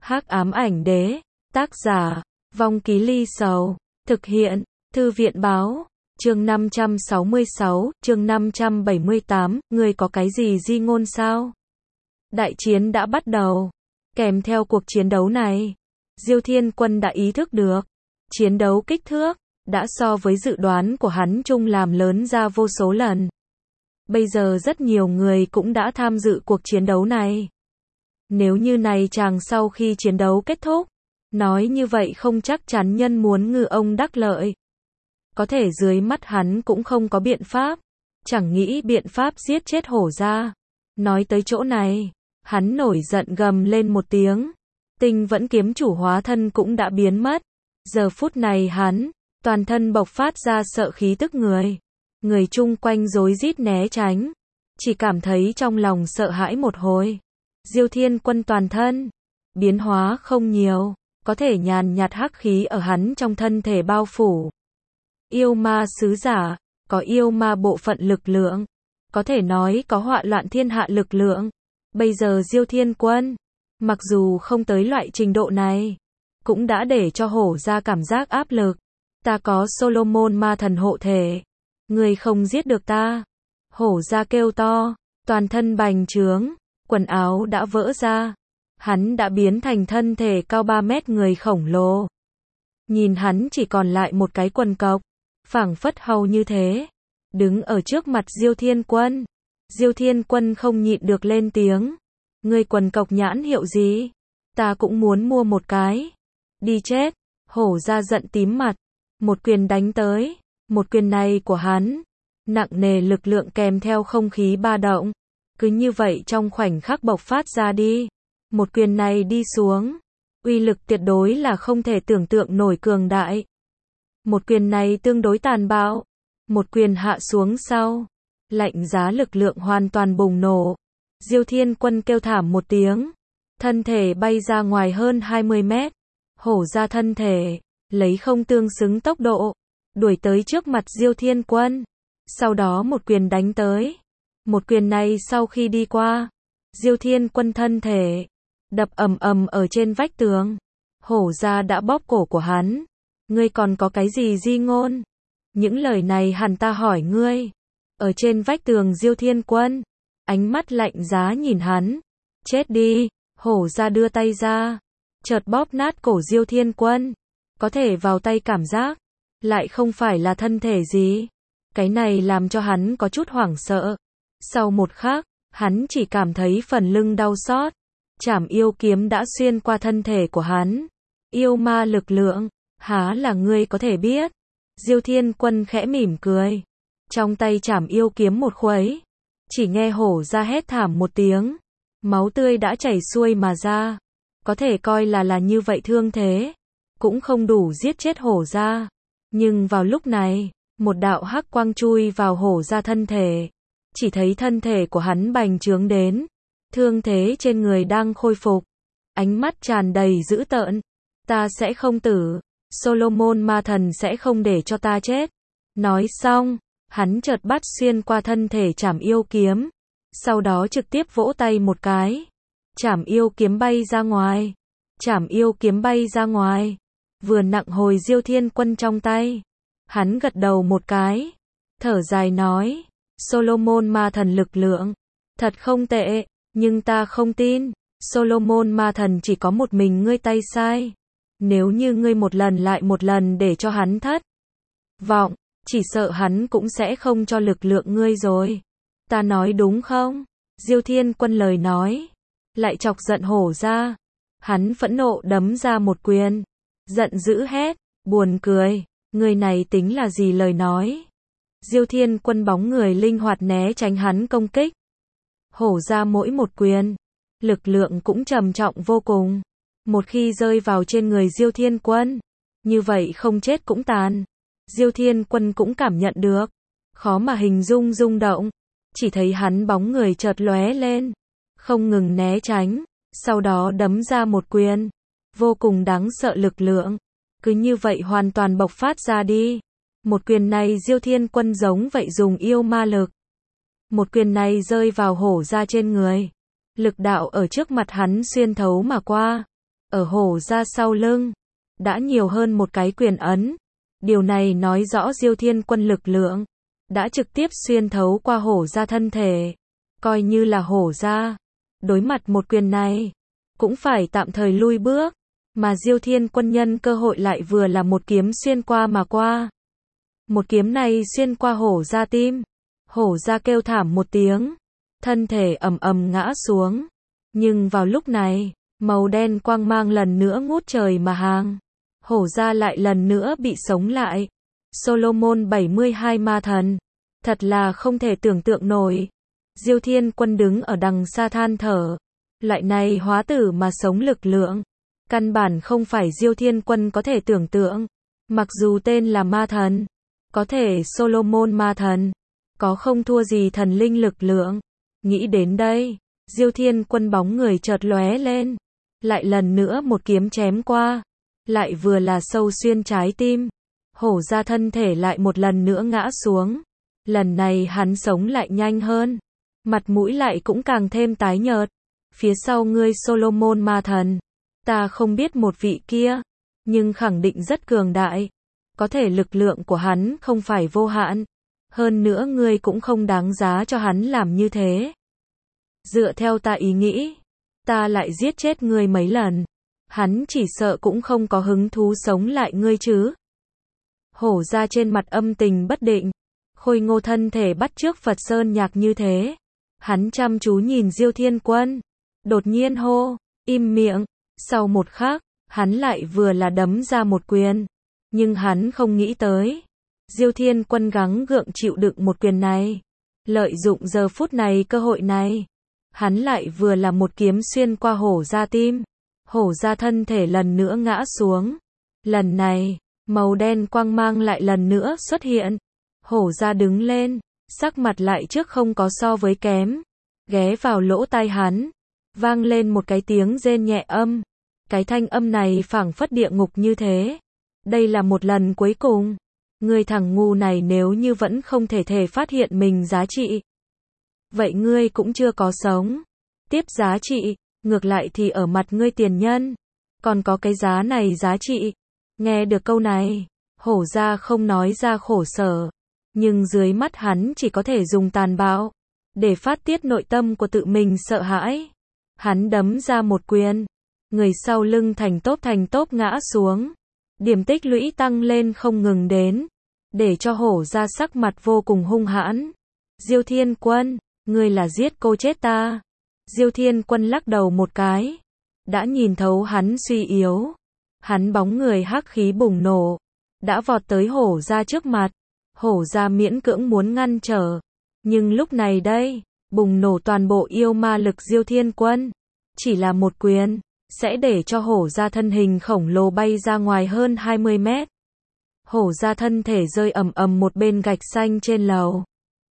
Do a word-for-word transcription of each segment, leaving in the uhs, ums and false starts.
Hắc ám ảnh đế, tác giả, Vong Ký Ly Sầu, thực hiện, Thư viện báo, chương năm trăm sáu mươi sáu, chương năm trăm bảy mươi tám, ngươi có cái gì di ngôn sao? Đại chiến đã bắt đầu. Kèm theo cuộc chiến đấu này, Diêu Thiên Quân đã ý thức được, chiến đấu kích thước, đã so với dự đoán của hắn chung làm lớn ra vô số lần. Bây giờ rất nhiều người cũng đã tham dự cuộc chiến đấu này. Nếu như này chàng sau khi chiến đấu kết thúc, nói như vậy không chắc chắn nhân muốn ngư ông đắc lợi. Có thể dưới mắt hắn cũng không có biện pháp, chẳng nghĩ biện pháp giết chết hổ ra. Nói tới chỗ này, hắn nổi giận gầm lên một tiếng. Tinh vẫn kiếm chủ hóa thân cũng đã biến mất. Giờ phút này hắn, toàn thân bộc phát ra sợ khí tức người. Người chung quanh rối rít né tránh. Chỉ cảm thấy trong lòng sợ hãi một hồi. Diêu Thiên Quân toàn thân, biến hóa không nhiều, có thể nhàn nhạt hắc khí ở hắn trong thân thể bao phủ. Yêu ma sứ giả, có yêu ma bộ phận lực lượng, có thể nói có họa loạn thiên hạ lực lượng. Bây giờ Diêu Thiên Quân, mặc dù không tới loại trình độ này, cũng đã để cho hổ ra cảm giác áp lực. Ta có Solomon ma thần hộ thể, người không giết được ta. Hổ ra kêu to, toàn thân bành trướng, quần áo đã vỡ ra. Hắn đã biến thành thân thể cao ba mét người khổng lồ. Nhìn hắn chỉ còn lại một cái quần cộc, phảng phất hầu như thế, đứng ở trước mặt Diêu Thiên Quân. Diêu Thiên Quân không nhịn được lên tiếng. Ngươi quần cộc nhãn hiệu gì? Ta cũng muốn mua một cái. Đi chết. Hổ ra giận tím mặt. Một quyền đánh tới. Một quyền này của hắn, nặng nề lực lượng kèm theo không khí ba động. Cứ như vậy trong khoảnh khắc bộc phát ra đi. Một quyền này đi xuống, uy lực tuyệt đối là không thể tưởng tượng nổi cường đại. Một quyền này tương đối tàn bạo. Một quyền hạ xuống sau, lạnh giá lực lượng hoàn toàn bùng nổ. Diêu Thiên Quân kêu thảm một tiếng, thân thể bay ra ngoài hơn hai mươi mét. Hổ ra thân thể, lấy không tương xứng tốc độ, đuổi tới trước mặt Diêu Thiên Quân. Sau đó một quyền đánh tới. Một quyền này sau khi đi qua, Diêu Thiên Quân thân thể đập ầm ầm ở trên vách tường. Hổ ra đã bóp cổ của hắn. Ngươi còn có cái gì di ngôn? Những lời này hẳn ta hỏi ngươi. Ở trên vách tường Diêu Thiên Quân, ánh mắt lạnh giá nhìn hắn. Chết đi. Hổ ra đưa tay ra, chợt bóp nát cổ Diêu Thiên Quân. Có thể vào tay cảm giác, lại không phải là thân thể gì. Cái này làm cho hắn có chút hoảng sợ. Sau một khắc, hắn chỉ cảm thấy phần lưng đau xót. Trảm yêu kiếm đã xuyên qua thân thể của hắn. Yêu ma lực lượng, há là ngươi có thể biết. Diêu Thiên Quân khẽ mỉm cười. Trong tay trảm yêu kiếm một khuấy. Chỉ nghe hổ ra hét thảm một tiếng. Máu tươi đã chảy xuôi mà ra. Có thể coi là là như vậy thương thế. Cũng không đủ giết chết hổ ra. Nhưng vào lúc này, một đạo hắc quang chui vào hổ ra thân thể. Chỉ thấy thân thể của hắn bành trướng đến. Thương thế trên người đang khôi phục. Ánh mắt tràn đầy dữ tợn. Ta sẽ không tử. Solomon ma thần sẽ không để cho ta chết. Nói xong, hắn chợt bắt xuyên qua thân thể trảm yêu kiếm. Sau đó trực tiếp vỗ tay một cái. Trảm yêu kiếm bay ra ngoài. Trảm yêu kiếm bay ra ngoài. Vừa nặng hồi Diêu Thiên Quân trong tay. Hắn gật đầu một cái. Thở dài nói. Solomon ma thần lực lượng. Thật không tệ. Nhưng ta không tin. Solomon ma thần chỉ có một mình ngươi tay sai. Nếu như ngươi một lần lại một lần để cho hắn thất vọng, chỉ sợ hắn cũng sẽ không cho lực lượng ngươi rồi. Ta nói đúng không? Diêu Thiên Quân lời nói, lại chọc giận hổ ra. Hắn phẫn nộ đấm ra một quyền. Giận dữ hét, buồn cười. Người này tính là gì lời nói? Diêu Thiên Quân bóng người linh hoạt né tránh hắn công kích. Hổ ra mỗi một quyền, lực lượng cũng trầm trọng vô cùng. Một khi rơi vào trên người Diêu Thiên Quân, như vậy không chết cũng tàn. Diêu Thiên Quân cũng cảm nhận được, khó mà hình dung rung động. Chỉ thấy hắn bóng người chợt lóe lên, không ngừng né tránh, sau đó đấm ra một quyền. Vô cùng đáng sợ lực lượng, cứ như vậy hoàn toàn bộc phát ra đi. Một quyền này Diêu Thiên Quân giống vậy dùng yêu ma lực. Một quyền này rơi vào hổ ra trên người. Lực đạo ở trước mặt hắn xuyên thấu mà qua. ở hổ ra sau lưng, đã nhiều hơn một cái quyền ấn. Điều này nói rõ Diêu Thiên Quân lực lượng đã trực tiếp xuyên thấu qua hổ ra thân thể, coi như là hổ ra đối mặt một quyền này, cũng phải tạm thời lui bước, mà Diêu Thiên Quân nhân cơ hội lại vừa là một kiếm xuyên qua mà qua. Một kiếm này xuyên qua hổ ra tim, hổ ra kêu thảm một tiếng, thân thể ầm ầm ngã xuống. Nhưng vào lúc này, màu đen quang mang lần nữa ngút trời mà hàng, hổ ra lại lần nữa bị sống lại. Solomon bảy mươi hai ma thần, thật là không thể tưởng tượng nổi. Diêu Thiên Quân đứng ở đằng xa than thở, loại này hóa tử mà sống lực lượng, căn bản không phải Diêu Thiên Quân có thể tưởng tượng. Mặc dù tên là ma thần, có thể Solomon ma thần, có không thua gì thần linh lực lượng. Nghĩ đến đây, Diêu Thiên Quân bóng người chợt lóe lên, lại lần nữa một kiếm chém qua, lại vừa là sâu xuyên trái tim. Hổ ra thân thể lại một lần nữa ngã xuống. Lần này hắn sống lại nhanh hơn, mặt mũi lại cũng càng thêm tái nhợt. Phía sau ngươi Solomon ma thần, ta không biết một vị kia, nhưng khẳng định rất cường đại. Có thể lực lượng của hắn không phải vô hạn, hơn nữa ngươi cũng không đáng giá cho hắn làm như thế. Dựa theo ta ý nghĩ, ta lại giết chết ngươi mấy lần, hắn chỉ sợ cũng không có hứng thú sống lại ngươi chứ. Hổ ra trên mặt âm tình bất định, khôi ngô thân thể bắt chước Phật Sơn Nhạc như thế. Hắn chăm chú nhìn Diêu Thiên Quân, đột nhiên hô, im miệng. Sau một khắc, hắn lại vừa là đấm ra một quyền, nhưng hắn không nghĩ tới, Diêu Thiên Quân gắng gượng chịu đựng một quyền này, lợi dụng giờ phút này cơ hội này, hắn lại vừa là một kiếm xuyên qua hổ ra tim, hổ ra thân thể lần nữa ngã xuống. Lần này, màu đen quang mang lại lần nữa xuất hiện, hổ ra đứng lên, sắc mặt lại trước không có so với kém, ghé vào lỗ tai hắn, vang lên một cái tiếng rên nhẹ âm. Cái thanh âm này phảng phất địa ngục như thế. Đây là một lần cuối cùng. Ngươi thằng ngu này nếu như vẫn không thể thể phát hiện mình giá trị, vậy ngươi cũng chưa có sống tiếp giá trị, ngược lại thì ở mặt ngươi tiền nhân, còn có cái giá này giá trị. Nghe được câu này, hổ ra không nói ra khổ sở, nhưng dưới mắt hắn chỉ có thể dùng tàn bạo để phát tiết nội tâm của tự mình sợ hãi. Hắn đấm ra một quyền, người sau lưng thành tốp thành tốp ngã xuống, điểm tích lũy tăng lên không ngừng đến, để cho hổ ra sắc mặt vô cùng hung hãn. Diêu Thiên Quân, ngươi là giết cô chết ta. Diêu Thiên Quân lắc đầu một cái, đã nhìn thấu hắn suy yếu. Hắn bóng người hắc khí bùng nổ, đã vọt tới hổ ra trước mặt. Hổ ra miễn cưỡng muốn ngăn trở, nhưng lúc này đây, bùng nổ toàn bộ yêu ma lực Diêu Thiên Quân, chỉ là một quyền, sẽ để cho hổ ra thân hình khổng lồ bay ra ngoài hơn hai mươi mét. Hổ ra thân thể rơi ầm ầm một bên gạch xanh trên lầu,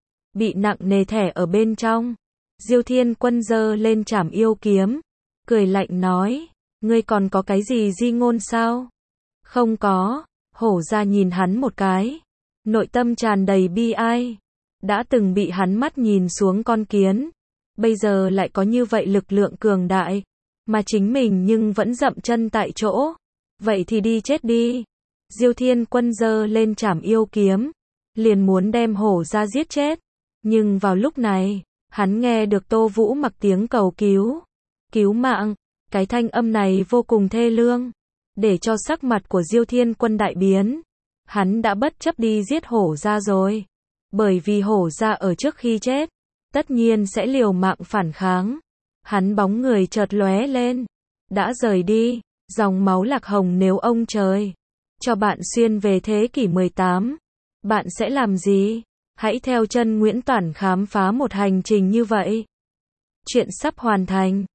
bị nặng nề thẻ ở bên trong. Diêu Thiên Quân giơ lên trảm yêu kiếm, cười lạnh nói, ngươi còn có cái gì di ngôn sao? Không có. Hổ ra nhìn hắn một cái, nội tâm tràn đầy bi ai. Đã từng bị hắn mắt nhìn xuống con kiến, bây giờ lại có như vậy lực lượng cường đại, mà chính mình nhưng vẫn dậm chân tại chỗ. Vậy thì đi chết đi. Diêu Thiên Quân giơ lên trảm yêu kiếm, liền muốn đem hổ ra giết chết. Nhưng vào lúc này, hắn nghe được Tô Vũ Mặc tiếng cầu cứu. Cứu mạng. Cái thanh âm này vô cùng thê lương, để cho sắc mặt của Diêu Thiên Quân đại biến. Hắn đã bất chấp đi giết hổ ra rồi, bởi vì hổ ra ở trước khi chết, tất nhiên sẽ liều mạng phản kháng. Hắn bóng người chợt lóe lên, đã rời đi. Dòng máu lạc hồng, nếu ông trời cho bạn xuyên về thế kỷ mười tám, bạn sẽ làm gì? Hãy theo chân Nguyễn Toản khám phá một hành trình như vậy. Chuyện sắp hoàn thành.